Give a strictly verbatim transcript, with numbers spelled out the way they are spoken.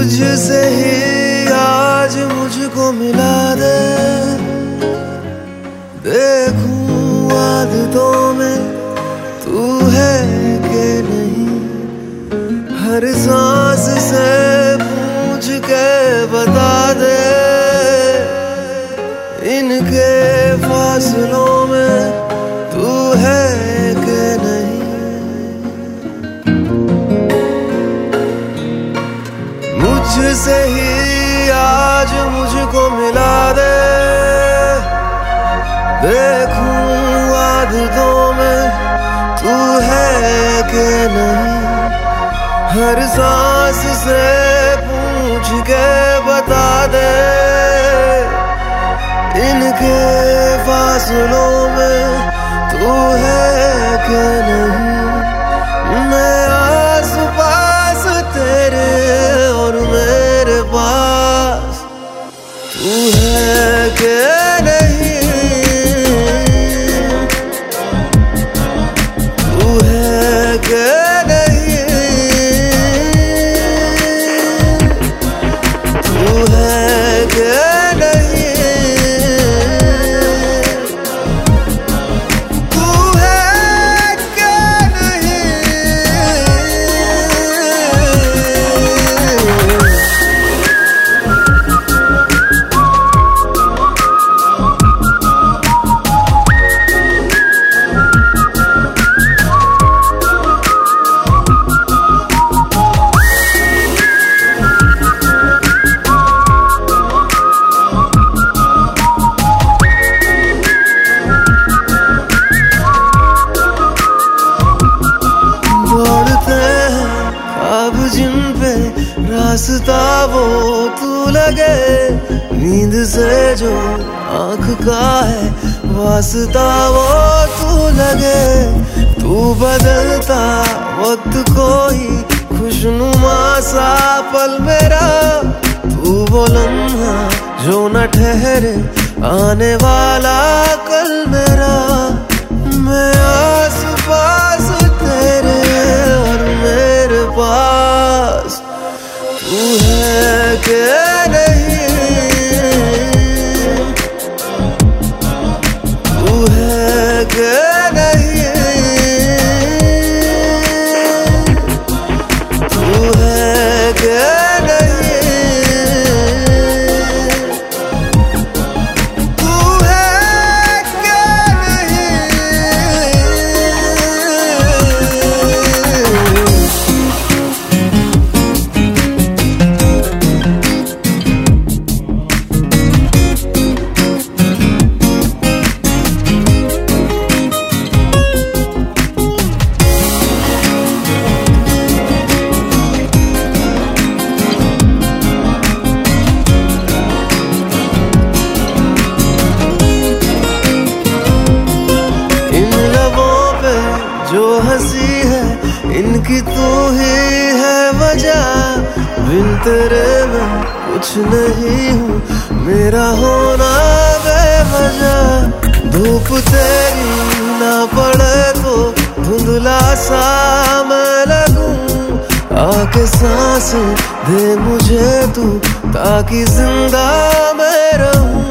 तुझसे ही आज मुझको मिला दे, देखूं आदतों में तू है कि नहीं। हर सांस से पूछ के बता दे, इनके फासलों में तू है कि नहीं। मुझसे ही आज मुझको मिला दे, देखूं आदतों में तू है कि नहीं। हर सांस से पूछ के बता दे, इनके फासलों में तू है कि नहीं। मैं आस पास तेरे और मेरे पास तू है कि नहीं। तू है कि नहीं। तू है कि नहीं। जिन पे रास्ता वो तू लगे, नींद से जो आँख का है वास्ता वो तू लगे। तू बदलता वक्त कोई खुशनुमा सा पल मेरा, तू वो लम्हा जो न ठहरे आने वाला कल मेरा। मैं आस पास तेरे और मेरे पास तू है कि नहीं। तू है कि नहीं। तू है कि नहीं। जो हंसी है इनकी तू ही है वजह, बिन तेरे मैं कुछ नहीं हूँ, मेरा होना बेवजह। धूप तेरी ना पड़े तो धुंधला सा मैं लगूं, आके सांस दे मुझे तू ताकि जिंदा मैं रहूं।